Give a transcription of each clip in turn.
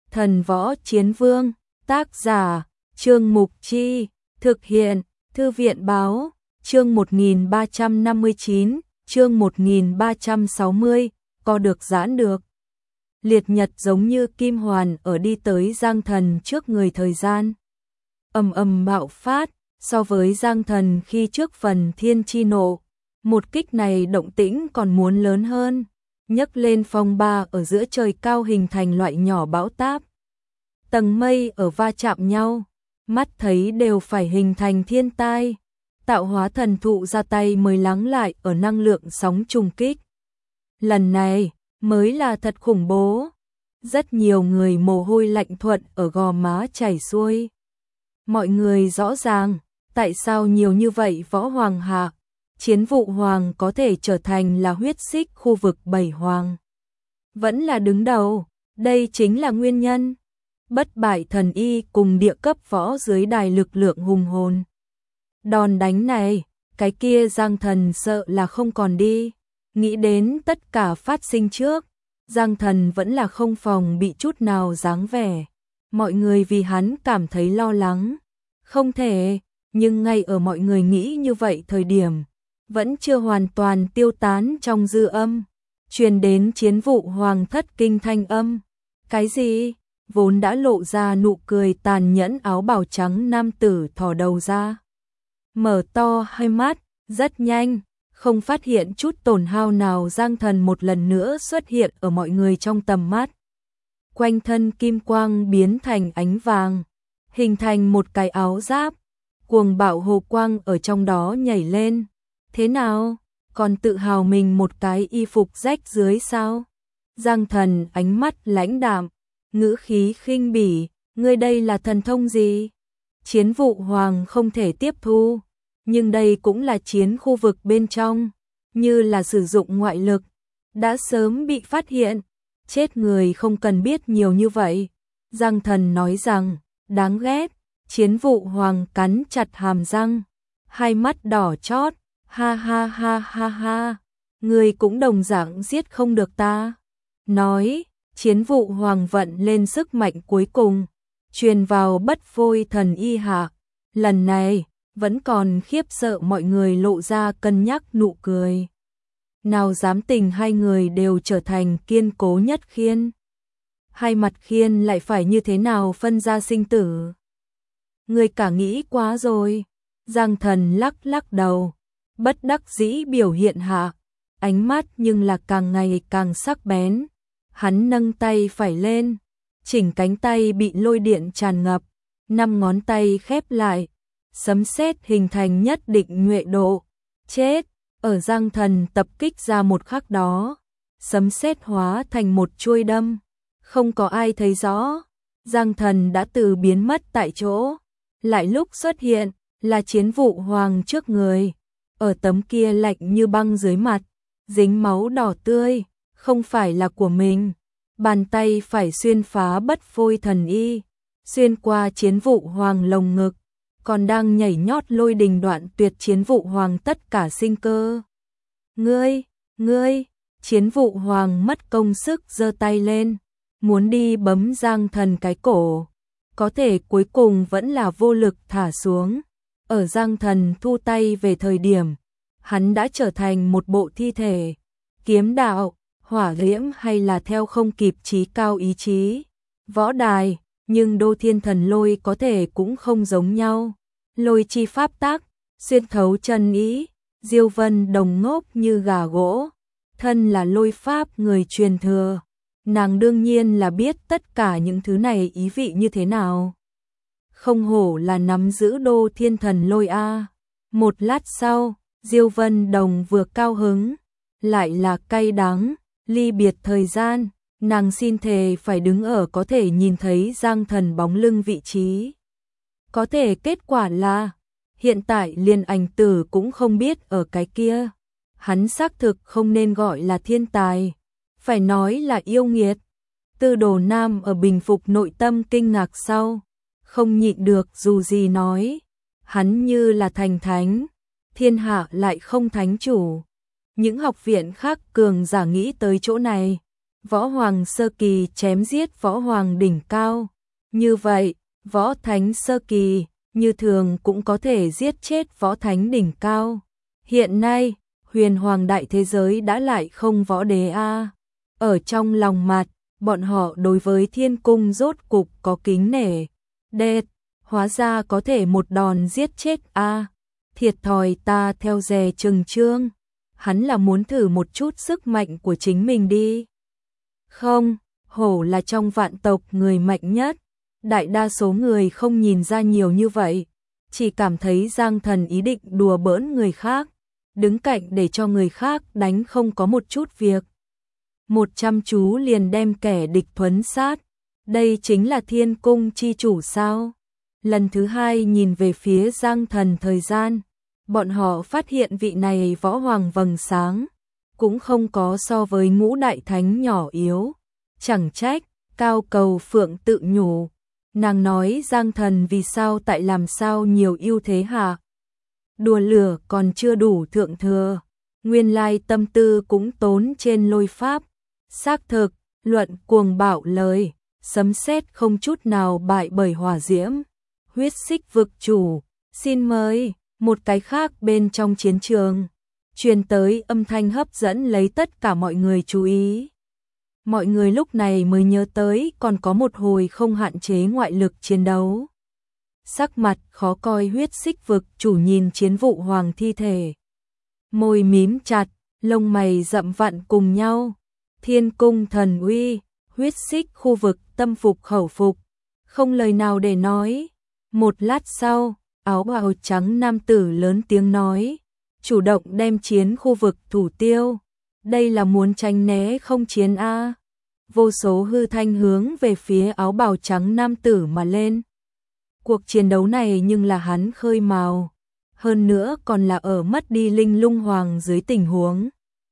Thần võ chiến vương, tác giả, Trương Mục Chi, thực hiện, Thư viện báo, chương 1359, chương 1360, co được giãn được. Liệt nhật giống như kim hoàn ở đi tới Giang Thần trước người thời gian. Ầm ầm bạo phát, so với Giang Thần khi trước phần thiên chi nộ, một kích này động tĩnh còn muốn lớn hơn, nhấc lên phong ba ở giữa trời cao hình thành loại nhỏ bão táp. Tầng mây ở va chạm nhau, mắt thấy đều phải hình thành thiên tai. Tạo hóa thần thụ ra tay mới lắng lại ở năng lượng sóng trùng kích. Lần này mới là thật khủng bố. Rất nhiều người mồ hôi lạnh thuận ở gò má chảy xuôi. Mọi người rõ ràng, tại sao nhiều như vậy võ hoàng hạ, chiến vụ hoàng có thể trở thành là huyết xích khu vực bảy hoàng. Vẫn là đứng đầu, đây chính là nguyên nhân. Bất bại thần y cùng địa cấp võ dưới đài lực lượng hùng hồn. Đòn đánh này, cái kia Giang Thần sợ là không còn đi. Nghĩ đến tất cả phát sinh trước, Giang Thần vẫn là không phòng bị chút nào dáng vẻ. Mọi người vì hắn cảm thấy lo lắng. Không thể, nhưng ngay ở mọi người nghĩ như vậy thời điểm, vẫn chưa hoàn toàn tiêu tán trong dư âm. Truyền đến chiến vụ hoàng thất kinh thanh âm. Cái gì? Vốn đã lộ ra nụ cười tàn nhẫn áo bào trắng nam tử thò đầu ra. Mở to hai mắt, rất nhanh, không phát hiện chút tổn hao nào. Giang Thần một lần nữa xuất hiện ở mọi người trong tầm mắt. Quanh thân kim quang biến thành ánh vàng, hình thành một cái áo giáp, cuồng bạo hồ quang ở trong đó nhảy lên. Thế nào, còn tự hào mình một cái y phục rách dưới sao? Giang Thần ánh mắt lãnh đạm, ngữ khí khinh bỉ, ngươi đây là thần thông gì? Chiến vụ hoàng không thể tiếp thu, nhưng đây cũng là chiến khu vực bên trong, như là sử dụng ngoại lực, đã sớm bị phát hiện, chết người không cần biết nhiều như vậy. Giang Thần nói rằng, đáng ghét. Chiến vụ hoàng cắn chặt hàm răng, hai mắt đỏ chót, ha ha ha ha ha, ngươi cũng đồng dạng giết không được ta. Nói, chiến vụ hoàng vận lên sức mạnh cuối cùng, truyền vào bất phôi thần y hạ. Lần này, vẫn còn khiếp sợ mọi người lộ ra cân nhắc nụ cười. Nào dám tình hai người đều trở thành kiên cố nhất khiên. Hai mặt khiên lại phải như thế nào phân ra sinh tử? Người cả nghĩ quá rồi. Giang Thần lắc lắc đầu, bất đắc dĩ biểu hiện hạ, ánh mắt nhưng là càng ngày càng sắc bén. Hắn nâng tay phải lên, chỉnh cánh tay bị lôi điện tràn ngập, 5 ngón tay khép lại, sấm sét hình thành nhất định nhuệ độ. Chết, ở Giang Thần tập kích ra một khắc đó, sấm sét hóa thành một chuôi đâm, không có ai thấy rõ. Giang Thần đã từ biến mất tại chỗ, lại lúc xuất hiện là chiến vụ hoàng trước người, ở tấm kia lạnh như băng dưới mặt, dính máu đỏ tươi, không phải là của mình. Bàn tay phải xuyên phá bất phôi thần y, xuyên qua chiến vụ hoàng lồng ngực, còn đang nhảy nhót lôi đình đoạn tuyệt chiến vụ hoàng tất cả sinh cơ. Ngươi, chiến vụ hoàng mất công sức giơ tay lên, muốn đi bấm Giang Thần cái cổ, có thể cuối cùng vẫn là vô lực thả xuống. Ở Giang Thần thu tay về thời điểm, hắn đã trở thành một bộ thi thể. Kiếm đạo, hỏa diễm hay là theo không kịp chí cao ý chí. Võ đài, nhưng Đô Thiên Thần Lôi có thể cũng không giống nhau. Lôi chi pháp tác, xuyên thấu chân ý, Diêu Vân Đồng ngốc như gà gỗ, thân là lôi pháp người truyền thừa. Nàng đương nhiên là biết tất cả những thứ này ý vị như thế nào. Không hổ là nắm giữ Đô Thiên Thần Lôi a. Một lát sau, Diêu Vân Đồng vừa cao hứng, lại là cay đắng, ly biệt thời gian, nàng xin thề phải đứng ở có thể nhìn thấy Giang Thần bóng lưng vị trí. Có thể kết quả là, hiện tại liền ảnh tử cũng không biết ở cái kia. Hắn xác thực không nên gọi là thiên tài, phải nói là yêu nghiệt. Tư Đồ Nam ở bình phục nội tâm kinh ngạc sau, không nhịn được dù gì nói, hắn như là thành thánh, thiên hạ lại không thánh chủ. Những học viện khác cường giả nghĩ tới chỗ này, võ hoàng sơ kỳ chém giết võ hoàng đỉnh cao. Như vậy, võ thánh sơ kỳ, như thường cũng có thể giết chết võ thánh đỉnh cao. Hiện nay, huyền hoàng đại thế giới đã lại không võ đế a. Ở trong lòng mặt, bọn họ đối với thiên cung rốt cục có kính nể. Đệt, hóa ra có thể một đòn giết chết a. Thiệt thòi ta theo dè Trừng Trương. Hắn là muốn thử một chút sức mạnh của chính mình đi. Không, hổ là trong vạn tộc người mạnh nhất. Đại đa số người không nhìn ra nhiều như vậy, chỉ cảm thấy Giang Thần ý định đùa bỡn người khác, đứng cạnh để cho người khác đánh không có một chút việc. 100 chú liền đem kẻ địch thuấn sát, đây chính là thiên cung chi chủ sao? Lần thứ hai nhìn về phía Giang Thần thời gian, bọn họ phát hiện vị này võ hoàng vầng sáng, cũng không có so với ngũ đại thánh nhỏ yếu. Chẳng trách, Cao Cầu Phượng tự nhủ. Nàng nói Giang Thần vì sao tại làm sao nhiều ưu thế hả? Đùa lửa còn chưa đủ thượng thừa. Nguyên lai tâm tư cũng tốn trên lôi pháp. Xác thực, luận cuồng bạo lời, sấm sét không chút nào bại bởi hỏa diễm. Huyết xích vực chủ, xin mời. Một cái khác bên trong chiến trường, truyền tới âm thanh hấp dẫn lấy tất cả mọi người chú ý. Mọi người lúc này mới nhớ tới còn có một hồi không hạn chế ngoại lực chiến đấu. Sắc mặt khó coi huyết xích vực chủ nhìn chiến vụ hoàng thi thể. Môi mím chặt, lông mày rậm vặn cùng nhau. Thiên cung thần uy, huyết xích khu vực tâm phục khẩu phục. Không lời nào để nói. Một lát sau, áo bào trắng nam tử lớn tiếng nói. Chủ động đem chiến khu vực thủ tiêu. Đây là muốn tránh né không chiến a. Vô số hư thanh hướng về phía áo bào trắng nam tử mà lên. Cuộc chiến đấu này nhưng là hắn khơi mào. Hơn nữa còn là ở mất đi linh lung hoàng dưới tình huống.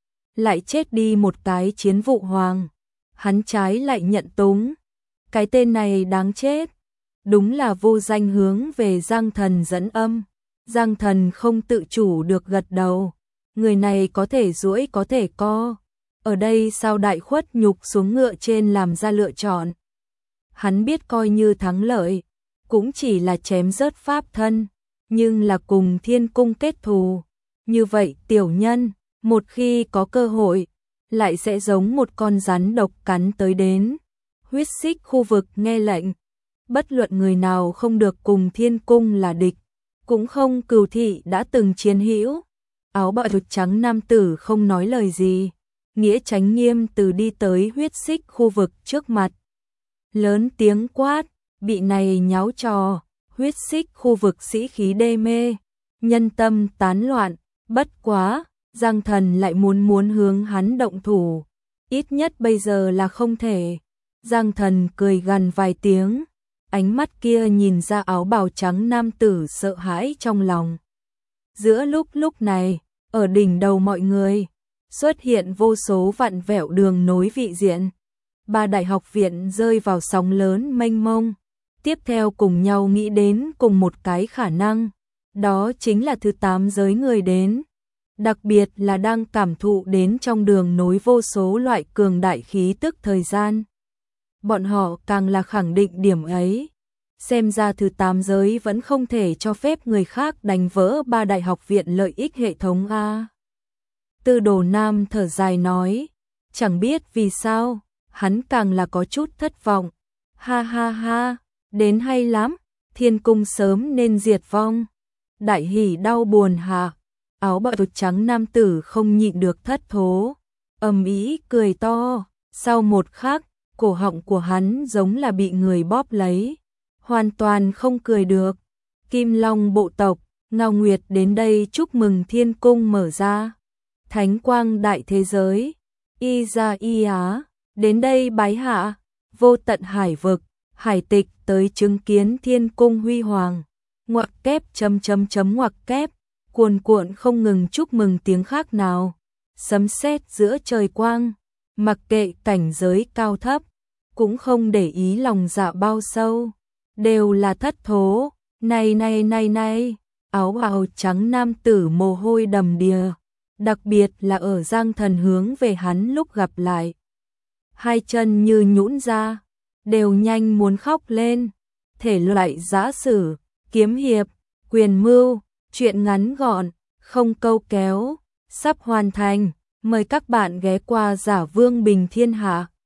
Lại chết đi một cái chiến vụ hoàng. Hắn trái lại nhận túng. Cái tên này đáng chết. Đúng là vô danh hướng về Giang Thần dẫn âm. Giang Thần không tự chủ được gật đầu. Người này có thể duỗi có thể co. Ở đây sao đại khuất nhục xuống ngựa trên làm ra lựa chọn. Hắn biết coi như thắng lợi, cũng chỉ là chém rớt pháp thân, nhưng là cùng thiên cung kết thù. Như vậy tiểu nhân, một khi có cơ hội, lại sẽ giống một con rắn độc cắn tới đến. Huyết xích khu vực nghe lệnh, bất luận người nào không được cùng thiên cung là địch, cũng không cừu thị đã từng chiến hữu. Áo bào trắng nam tử không nói lời gì. Nghĩa Chánh Nghiêm từ đi tới huyết xích khu vực trước mặt. Lớn tiếng quát, bị này nháo trò, huyết xích khu vực sĩ khí đê mê, nhân tâm tán loạn, bất quá, Giang Thần lại muốn hướng hắn động thủ. Ít nhất bây giờ là không thể. Giang Thần cười gằn vài tiếng, ánh mắt kia nhìn ra áo bào trắng nam tử sợ hãi trong lòng. Giữa lúc này, ở đỉnh đầu mọi người, xuất hiện vô số vặn vẹo đường nối vị diện. Ba đại học viện rơi vào sóng lớn mênh mông. Tiếp theo cùng nhau nghĩ đến cùng một cái khả năng. Đó chính là thứ 8 giới người đến. Đặc biệt là đang cảm thụ đến trong đường nối vô số loại cường đại khí tức thời gian. Bọn họ càng là khẳng định điểm ấy. Xem ra thứ 8 giới vẫn không thể cho phép người khác đánh vỡ ba đại học viện lợi ích hệ thống A. Tư Đồ Nam thở dài nói, chẳng biết vì sao, hắn càng là có chút thất vọng. Ha ha ha, đến hay lắm, thiên cung sớm nên diệt vong. Đại hỉ đau buồn hả? Áo bào trắng nam tử không nhịn được thất thố, ầm ĩ cười to. Sau một khắc, cổ họng của hắn giống là bị người bóp lấy, hoàn toàn không cười được. Kim Long bộ tộc, Ngao Nguyệt đến đây chúc mừng thiên cung mở ra. Thánh quang đại thế giới, y ra y á, đến đây bái hạ. Vô tận hải vực, hải tịch tới chứng kiến thiên cung huy hoàng. Ngoặc kép ngoặc kép, cuồn cuộn không ngừng chúc mừng tiếng khác nào. Sấm sét giữa trời quang, mặc kệ cảnh giới cao thấp, cũng không để ý lòng dạ bao sâu, đều là thất thố. Này, áo bào trắng nam tử mồ hôi đầm đìa, đặc biệt là ở Giang Thần hướng về hắn lúc gặp lại. hai chân như nhũn ra, đều nhanh muốn khóc lên. Thể loại giã sử, kiếm hiệp, quyền mưu, truyện ngắn gọn, không câu kéo, sắp hoàn thành. Mời các bạn ghé qua Giả Vương Bình Thiên Hạ.